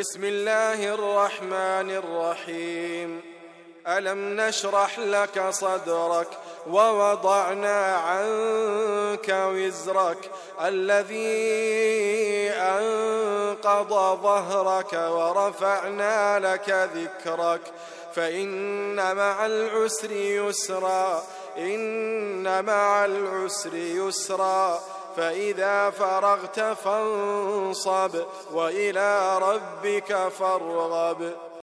بسم الله الرحمن الرحيم. ألم نشرح لك صدرك ووضعنا عنك وزرك الذي أنقض ظهرك ورفعنا لك ذكرك فإن مع العسر يسرا إن مع العسر يسرا فإذا فرغت فانصب وإلى ربك فارغب.